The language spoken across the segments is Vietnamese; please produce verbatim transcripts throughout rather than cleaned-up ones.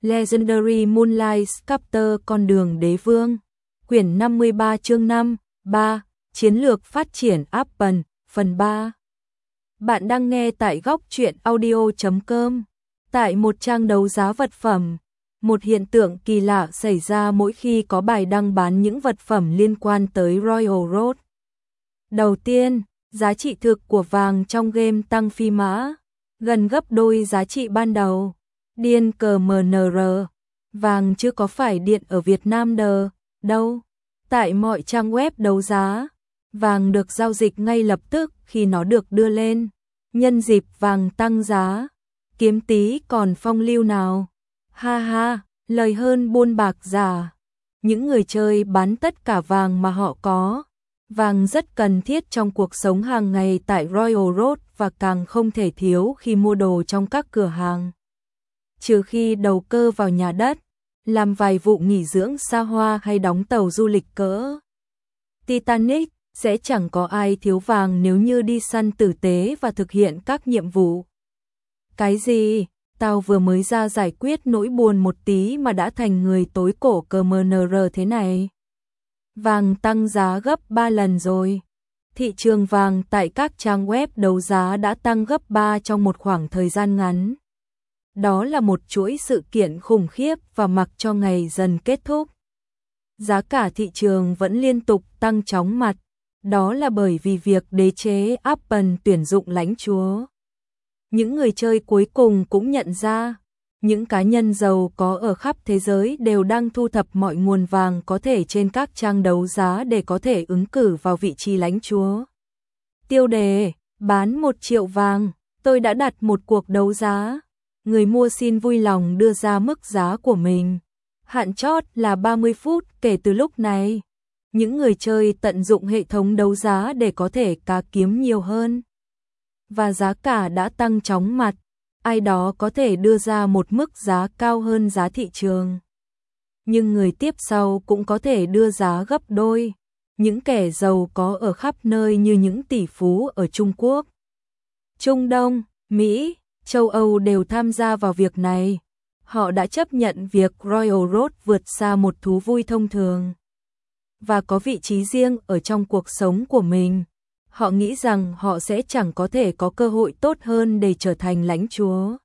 Legendary Moonlight Sculptor Con đường đế vương. Quyển năm mươi ba chương năm, ba. Chiến lược phát triển Apple, phần ba. Bạn đang nghe tại góc truyện audio chấm com. Tại một trang đấu giá vật phẩm, một hiện tượng kỳ lạ xảy ra mỗi khi có bài đăng bán những vật phẩm liên quan tới Royal Road. Đầu tiên, giá trị thực của vàng trong game tăng phi mã, gần gấp đôi giá trị ban đầu. Điên cờ em en rờ, vàng chưa có phải điện ở Việt Nam đờ, đâu. Tại mọi trang web đấu giá, vàng được giao dịch ngay lập tức khi nó được đưa lên. Nhân dịp vàng tăng giá, kiếm tí còn phong lưu nào. Ha ha, lời hơn buôn bạc giả. Những người chơi bán tất cả vàng mà họ có. Vàng rất cần thiết trong cuộc sống hàng ngày tại Royal Road và càng không thể thiếu khi mua đồ trong các cửa hàng. Trừ khi đầu cơ vào nhà đất, làm vài vụ nghỉ dưỡng xa hoa hay đóng tàu du lịch cỡ Titanic, sẽ chẳng có ai thiếu vàng nếu như đi săn tử tế và thực hiện các nhiệm vụ. Cái gì? Tao vừa mới ra giải quyết nỗi buồn một tí mà đã thành người tối cổ cờ em en rờ thế này. Vàng tăng giá gấp ba lần rồi. Thị trường vàng tại các trang web đấu giá đã tăng gấp ba trong một khoảng thời gian ngắn. Đó là một chuỗi sự kiện khủng khiếp và mặc cho ngày dần kết thúc. Giá cả thị trường vẫn liên tục tăng chóng mặt. Đó là bởi vì việc đế chế Apple tuyển dụng lãnh chúa. Những người chơi cuối cùng cũng nhận ra, những cá nhân giàu có ở khắp thế giới đều đang thu thập mọi nguồn vàng có thể trên các trang đấu giá để có thể ứng cử vào vị trí lãnh chúa. Tiêu đề, bán một triệu vàng, tôi đã đặt một cuộc đấu giá. Người mua xin vui lòng đưa ra mức giá của mình. Hạn chót là ba mươi phút kể từ lúc này. Những người chơi tận dụng hệ thống đấu giá để có thể cá kiếm nhiều hơn. Và giá cả đã tăng chóng mặt. Ai đó có thể đưa ra một mức giá cao hơn giá thị trường. Nhưng người tiếp sau cũng có thể đưa giá gấp đôi. Những kẻ giàu có ở khắp nơi như những tỷ phú ở Trung Quốc, Trung Đông, Mỹ, châu Âu đều tham gia vào việc này. Họ đã chấp nhận việc Royal Road vượt xa một thú vui thông thường và có vị trí riêng ở trong cuộc sống của mình. Họ nghĩ rằng họ sẽ chẳng có thể có cơ hội tốt hơn để trở thành lãnh chúa.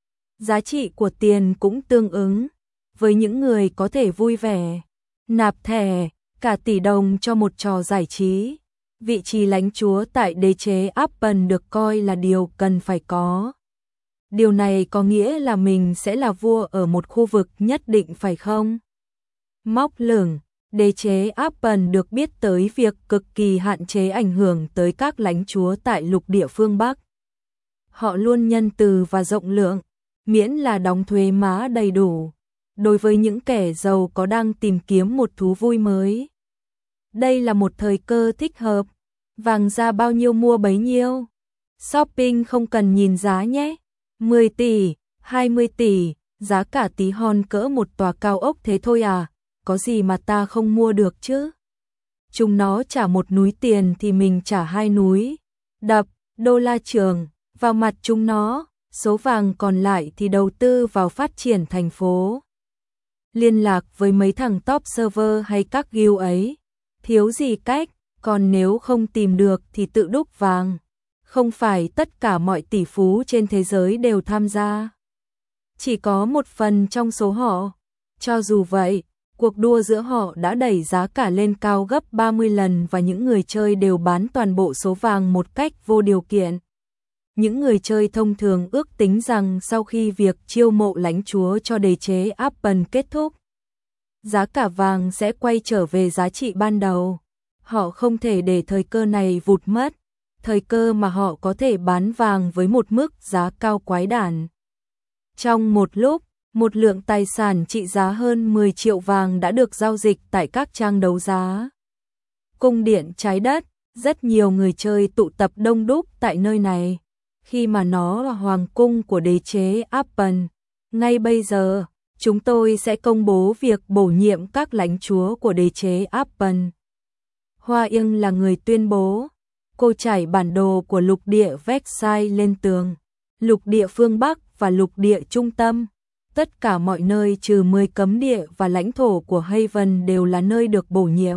Giá trị của tiền cũng tương ứng. Với những người có thể vui vẻ nạp thẻ cả tỷ đồng cho một trò giải trí, vị trí lãnh chúa tại đế chế Apple được coi là điều cần phải có. Điều này có nghĩa là mình sẽ là vua ở một khu vực nhất định phải không? Móc lửng, đế chế Apple được biết tới việc cực kỳ hạn chế ảnh hưởng tới các lãnh chúa tại lục địa phương Bắc. Họ luôn nhân từ và rộng lượng, miễn là đóng thuế má đầy đủ, đối với những kẻ giàu có đang tìm kiếm một thú vui mới. Đây là một thời cơ thích hợp, vàng ra bao nhiêu mua bấy nhiêu. Shopping không cần nhìn giá nhé. mười tỷ, hai mươi tỷ, giá cả tí hon cỡ một tòa cao ốc thế thôi à, có gì mà ta không mua được chứ. Chúng nó trả một núi tiền thì mình trả hai núi. Đập, đô la trường, vào mặt chúng nó, số vàng còn lại thì đầu tư vào phát triển thành phố. Liên lạc với mấy thằng top server hay các guild ấy, thiếu gì cách, còn nếu không tìm được thì tự đúc vàng. Không phải tất cả mọi tỷ phú trên thế giới đều tham gia. Chỉ có một phần trong số họ. Cho dù vậy, cuộc đua giữa họ đã đẩy giá cả lên cao gấp ba mươi lần và những người chơi đều bán toàn bộ số vàng một cách vô điều kiện. Những người chơi thông thường ước tính rằng sau khi việc chiêu mộ lãnh chúa cho đế chế Apple kết thúc, giá cả vàng sẽ quay trở về giá trị ban đầu. Họ không thể để thời cơ này vụt mất. Thời cơ mà họ có thể bán vàng với một mức giá cao quái đản. Trong một lúc, một lượng tài sản trị giá hơn mười triệu vàng đã được giao dịch tại các trang đấu giá. Cung điện trái đất, rất nhiều người chơi tụ tập đông đúc tại nơi này, khi mà nó là hoàng cung của đế chế Apple. Ngay bây giờ, chúng tôi sẽ công bố việc bổ nhiệm các lãnh chúa của đế chế Apple. Hoa Yên là người tuyên bố. Cô trải bản đồ của lục địa Versailles lên tường, lục địa phương Bắc và lục địa trung tâm. Tất cả mọi nơi trừ mười cấm địa và lãnh thổ của Haven đều là nơi được bổ nhiệm.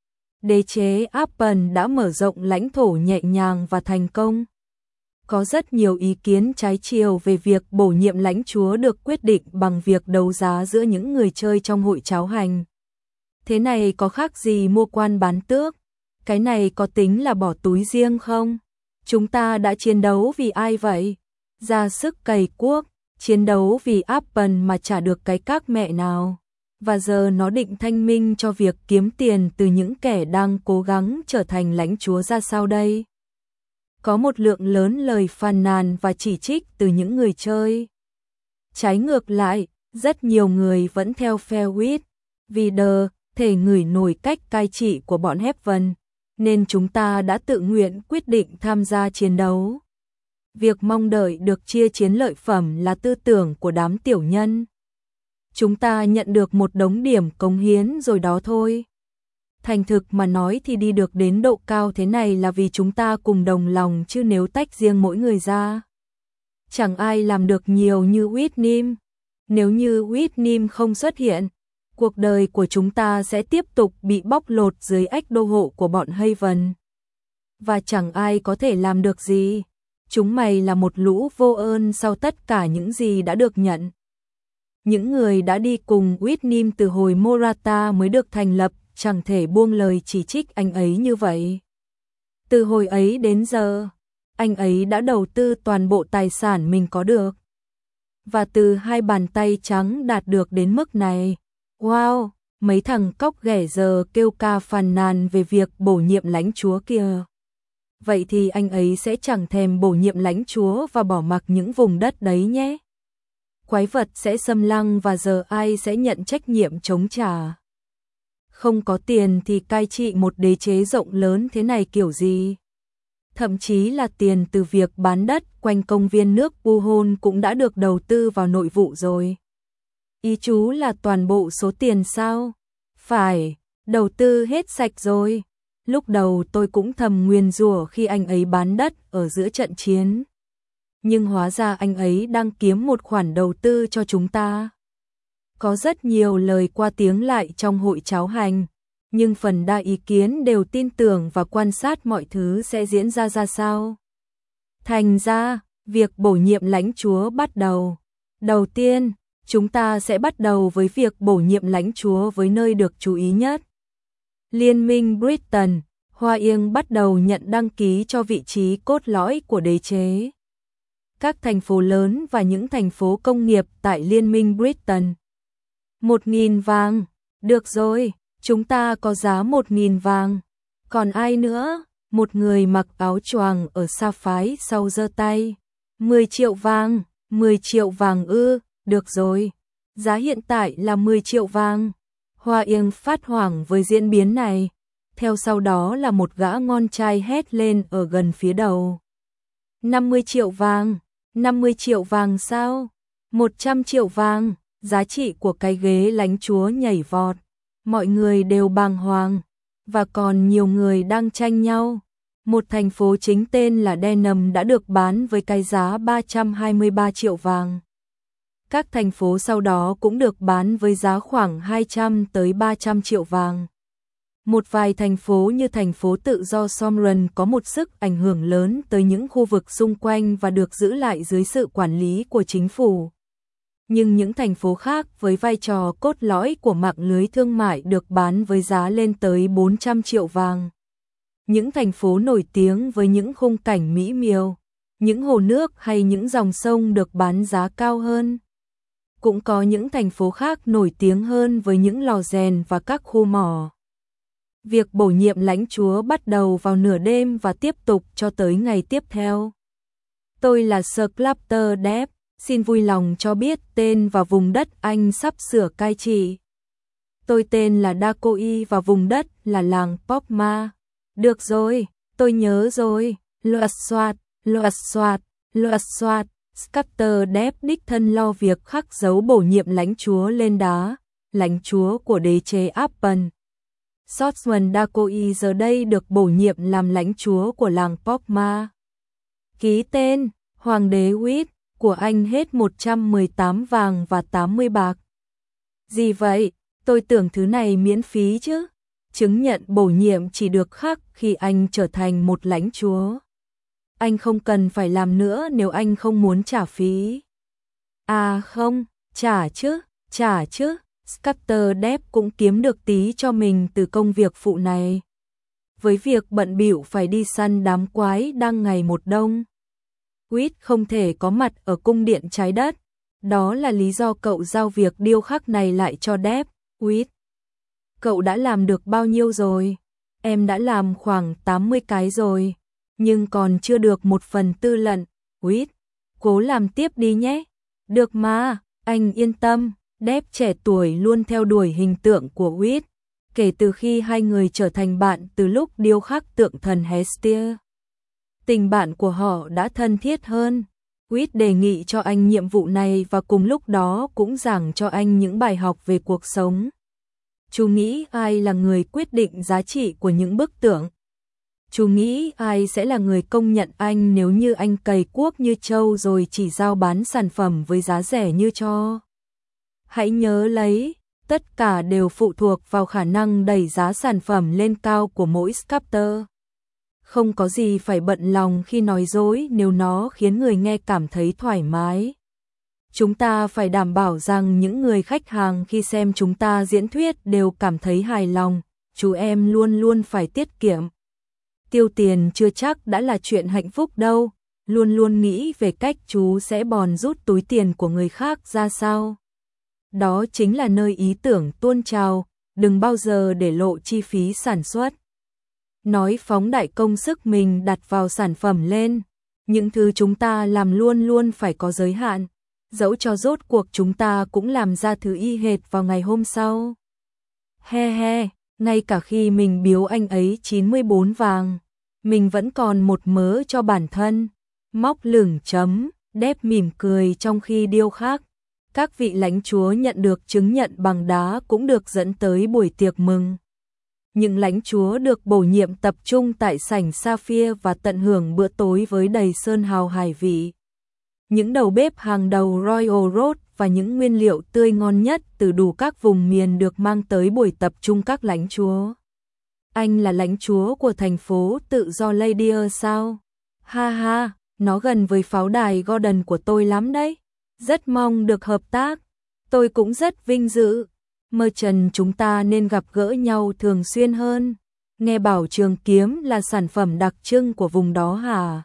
Đế chế Appen đã mở rộng lãnh thổ nhẹ nhàng và thành công. Có rất nhiều ý kiến trái chiều về việc bổ nhiệm lãnh chúa được quyết định bằng việc đấu giá giữa những người chơi trong hội cháo hành. Thế này có khác gì mua quan bán tước? Cái này có tính là bỏ túi riêng không? Chúng ta đã chiến đấu vì ai vậy? Ra sức cày cuốc, chiến đấu vì Appen mà chả được cái các mẹ nào. Và giờ nó định thanh minh cho việc kiếm tiền từ những kẻ đang cố gắng trở thành lãnh chúa ra sao đây? Có một lượng lớn lời phàn nàn và chỉ trích từ những người chơi. Trái ngược lại, rất nhiều người vẫn theo phe Wit, vì đờ, thể ngửi nổi cách cai trị của bọn Heaven, nên chúng ta đã tự nguyện quyết định tham gia chiến đấu. Việc mong đợi được chia chiến lợi phẩm là tư tưởng của đám tiểu nhân. Chúng ta nhận được một đống điểm cống hiến rồi đó thôi. Thành thực mà nói thì đi được đến độ cao thế này là vì chúng ta cùng đồng lòng, chứ nếu tách riêng mỗi người ra, chẳng ai làm được nhiều như Whitnim. Nếu như Whitnim không xuất hiện, cuộc đời của chúng ta sẽ tiếp tục bị bóc lột dưới ách đô hộ của bọn Haven. Và chẳng ai có thể làm được gì. Chúng mày là một lũ vô ơn sau tất cả những gì đã được nhận. Những người đã đi cùng Whitnim từ hồi Morata mới được thành lập chẳng thể buông lời chỉ trích anh ấy như vậy. Từ hồi ấy đến giờ, anh ấy đã đầu tư toàn bộ tài sản mình có được. Và từ hai bàn tay trắng đạt được đến mức này. Wow, mấy thằng cóc ghẻ giờ kêu ca phàn nàn về việc bổ nhiệm lãnh chúa kìa. Vậy thì anh ấy sẽ chẳng thèm bổ nhiệm lãnh chúa và bỏ mặc những vùng đất đấy nhé. Quái vật sẽ xâm lăng và giờ ai sẽ nhận trách nhiệm chống trả? Không có tiền thì cai trị một đế chế rộng lớn thế này kiểu gì? Thậm chí là tiền từ việc bán đất quanh công viên nước Puhon cũng đã được đầu tư vào nội vụ rồi. Ý chú là toàn bộ số tiền sao? Phải, đầu tư hết sạch rồi. Lúc đầu tôi cũng thầm nguyền rủa khi anh ấy bán đất ở giữa trận chiến. Nhưng hóa ra anh ấy đang kiếm một khoản đầu tư cho chúng ta. Có rất nhiều lời qua tiếng lại trong hội cháo hành, nhưng phần đa ý kiến đều tin tưởng và quan sát mọi thứ sẽ diễn ra ra sao. Thành ra, việc bổ nhiệm lãnh chúa bắt đầu. Đầu tiên, chúng ta sẽ bắt đầu với việc bổ nhiệm lãnh chúa với nơi được chú ý nhất. Liên minh Britain, Hoa Yên bắt đầu nhận đăng ký cho vị trí cốt lõi của đế chế. Các thành phố lớn và những thành phố công nghiệp tại Liên minh Britain. Một nghìn vàng, được rồi, chúng ta có giá một nghìn vàng. Còn ai nữa? Một người mặc áo choàng ở xa phái sau giơ tay. Mười triệu vàng, mười triệu vàng ư, được rồi. Giá hiện tại là mười triệu vàng. Hoa Yên phát hoảng với diễn biến này. Theo sau đó là một gã ngon trai hét lên ở gần phía đầu. năm mươi triệu vàng, năm mươi triệu vàng sao? một trăm triệu vàng, giá trị của cái ghế lãnh chúa nhảy vọt. Mọi người đều bàng hoàng, và còn nhiều người đang tranh nhau. Một thành phố chính tên là Denham đã được bán với cái giá ba trăm hai mươi ba triệu vàng. Các thành phố sau đó cũng được bán với giá khoảng hai trăm tới ba trăm triệu vàng. Một vài thành phố như thành phố tự do Somron có một sức ảnh hưởng lớn tới những khu vực xung quanh và được giữ lại dưới sự quản lý của chính phủ. Nhưng những thành phố khác với vai trò cốt lõi của mạng lưới thương mại được bán với giá lên tới bốn trăm triệu vàng. Những thành phố nổi tiếng với những khung cảnh mỹ miều, những hồ nước hay những dòng sông được bán giá cao hơn. Cũng có những thành phố khác nổi tiếng hơn với những lò rèn và các khu mỏ. Việc bổ nhiệm lãnh chúa bắt đầu vào nửa đêm và tiếp tục cho tới ngày tiếp theo. Tôi là Sir Clapter Depp, xin vui lòng cho biết tên và vùng đất anh sắp sửa cai trị. Tôi tên là Dakoi và vùng đất là làng Popma. Được rồi, tôi nhớ rồi. Loạt soạt, loạt soạt, loạt soạt. Sculptor Depp đích thân lo việc khắc dấu bổ nhiệm lãnh chúa lên đá, lãnh chúa của đế chế Appen. Scotsman Dakoi giờ đây được bổ nhiệm làm lãnh chúa của làng Popma. Ký tên, Hoàng đế Wit, của anh hết một trăm mười tám vàng và tám mươi bạc. Gì vậy? Tôi tưởng thứ này miễn phí chứ. Chứng nhận bổ nhiệm chỉ được khắc khi anh trở thành một lãnh chúa. Anh không cần phải làm nữa nếu anh không muốn trả phí. À không, trả chứ, trả chứ. Sculptor Depp cũng kiếm được tí cho mình từ công việc phụ này. Với việc bận bịu phải đi săn đám quái đang ngày một đông, Quýt không thể có mặt ở cung điện trái đất. Đó là lý do cậu giao việc điêu khắc này lại cho Depp. Quýt, cậu đã làm được bao nhiêu rồi? Em đã làm khoảng tám mươi cái rồi, nhưng còn chưa được một phần tư lận. Quýt, cố làm tiếp đi nhé. Được mà, anh yên tâm. Depp trẻ tuổi luôn theo đuổi hình tượng của Quýt, kể từ khi hai người trở thành bạn từ lúc điêu khắc tượng thần Hestia. Tình bạn của họ đã thân thiết hơn. Quýt đề nghị cho anh nhiệm vụ này và cùng lúc đó cũng giảng cho anh những bài học về cuộc sống. Chú nghĩ ai là người quyết định giá trị của những bức tượng? Chú nghĩ ai sẽ là người công nhận anh nếu như anh cày cuốc như trâu rồi chỉ giao bán sản phẩm với giá rẻ như cho? Hãy nhớ lấy, tất cả đều phụ thuộc vào khả năng đẩy giá sản phẩm lên cao của mỗi sculptor. Không có gì phải bận lòng khi nói dối nếu nó khiến người nghe cảm thấy thoải mái. Chúng ta phải đảm bảo rằng những người khách hàng khi xem chúng ta diễn thuyết đều cảm thấy hài lòng. Chú em luôn luôn phải tiết kiệm. Tiêu tiền chưa chắc đã là chuyện hạnh phúc đâu. Luôn luôn nghĩ về cách chú sẽ bòn rút túi tiền của người khác ra sao. Đó chính là nơi ý tưởng tuôn trào, đừng bao giờ để lộ chi phí sản xuất. Nói phóng đại công sức mình đặt vào sản phẩm lên, những thứ chúng ta làm luôn luôn phải có giới hạn, dẫu cho rốt cuộc chúng ta cũng làm ra thứ y hệt vào ngày hôm sau. He he, ngay cả khi mình biếu anh ấy chín mươi bốn vàng, mình vẫn còn một mớ cho bản thân. Móc lửng chấm, Depp mỉm cười trong khi điêu khắc. Các vị lãnh chúa nhận được chứng nhận bằng đá cũng được dẫn tới buổi tiệc mừng. Những lãnh chúa được bổ nhiệm tập trung tại sảnh Sapphire và tận hưởng bữa tối với đầy sơn hào hải vị. Những đầu bếp hàng đầu Royal Road và những nguyên liệu tươi ngon nhất từ đủ các vùng miền được mang tới buổi tập trung các lãnh chúa. Anh là lãnh chúa của thành phố tự do Ladia sao? Ha ha, nó gần với pháo đài Gordon của tôi lắm đấy. Rất mong được hợp tác. Tôi cũng rất vinh dự. Merchant, chúng ta nên gặp gỡ nhau thường xuyên hơn. Nghe bảo trường kiếm là sản phẩm đặc trưng của vùng đó hả?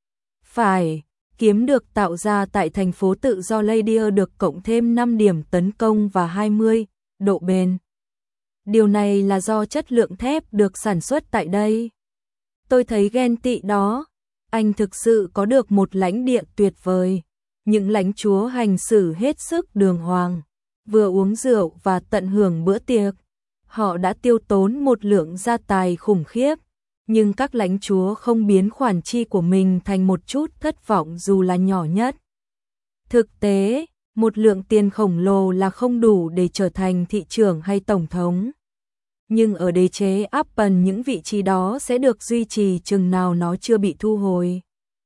Phải, kiếm được tạo ra tại thành phố tự do Ladia được cộng thêm năm điểm tấn công và hai mươi độ bền. Điều này là do chất lượng thép được sản xuất tại đây. Tôi thấy ghen tị đó. Anh thực sự có được một lãnh địa tuyệt vời. Những lãnh chúa hành xử hết sức đường hoàng, vừa uống rượu và tận hưởng bữa tiệc. Họ đã tiêu tốn một lượng gia tài khủng khiếp, nhưng các lãnh chúa không biến khoản chi của mình thành một chút thất vọng dù là nhỏ nhất. Thực tế, một lượng tiền khổng lồ là không đủ để trở thành thị trưởng hay tổng thống. Nhưng ở đế chế Appen những vị trí đó sẽ được duy trì chừng nào nó chưa bị thu hồi.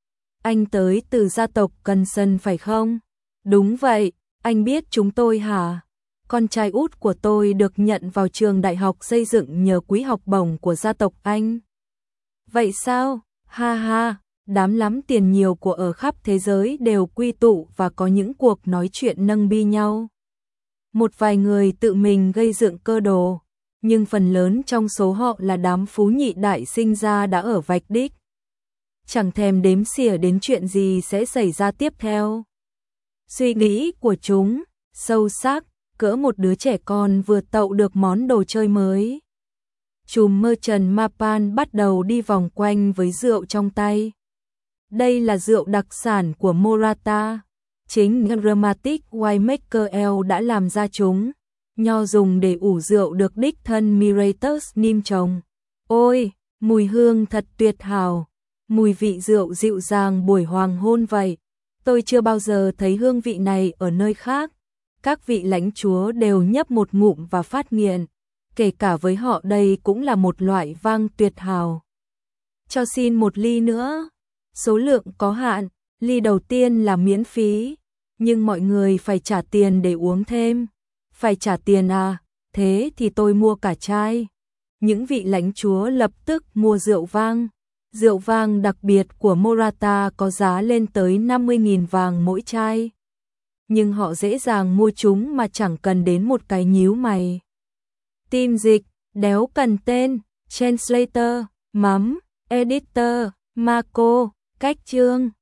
Anh tới từ gia tộc Cunson phải không? Đúng vậy, anh biết chúng tôi hả? Con trai út của tôi được nhận vào trường đại học xây dựng nhờ quỹ học bổng của gia tộc anh. Vậy sao? Ha ha, đám lắm tiền nhiều của ở khắp thế giới đều quy tụ và có những cuộc nói chuyện nâng bi nhau. Một vài người tự mình gây dựng cơ đồ, nhưng phần lớn trong số họ là đám phú nhị đại sinh ra đã ở vạch đích. Chẳng thèm đếm xỉa đến chuyện gì sẽ xảy ra tiếp theo. Suy nghĩ của chúng sâu sắc, cỡ một đứa trẻ con vừa tậu được món đồ chơi mới. Chùm Merchant Marpan bắt đầu đi vòng quanh với rượu trong tay. Đây là rượu đặc sản của Morata. Chính Aromatic Winemaker Ale đã làm ra chúng. Nho dùng để ủ rượu được đích thân Miratus niêm trồng. Ôi, mùi hương thật tuyệt hảo. Mùi vị rượu dịu dàng buổi hoàng hôn vậy. Tôi chưa bao giờ thấy hương vị này ở nơi khác. Các vị lãnh chúa đều nhấp một ngụm và phát nghiện. Kể cả với họ đây cũng là một loại vang tuyệt hảo. Cho xin một ly nữa. Số lượng có hạn, Ly đầu tiên là miễn phí, nhưng mọi người phải trả tiền để uống thêm. Phải trả tiền à, thế thì tôi mua cả chai. Những vị lãnh chúa lập tức mua rượu vang. Rượu vang đặc biệt của Morata có giá lên tới năm mươi nghìn vàng mỗi chai. Nhưng họ dễ dàng mua chúng mà chẳng cần đến một cái nhíu mày. Team dịch, đéo cần tên, translator, mắm, editor, Marco, cách chương.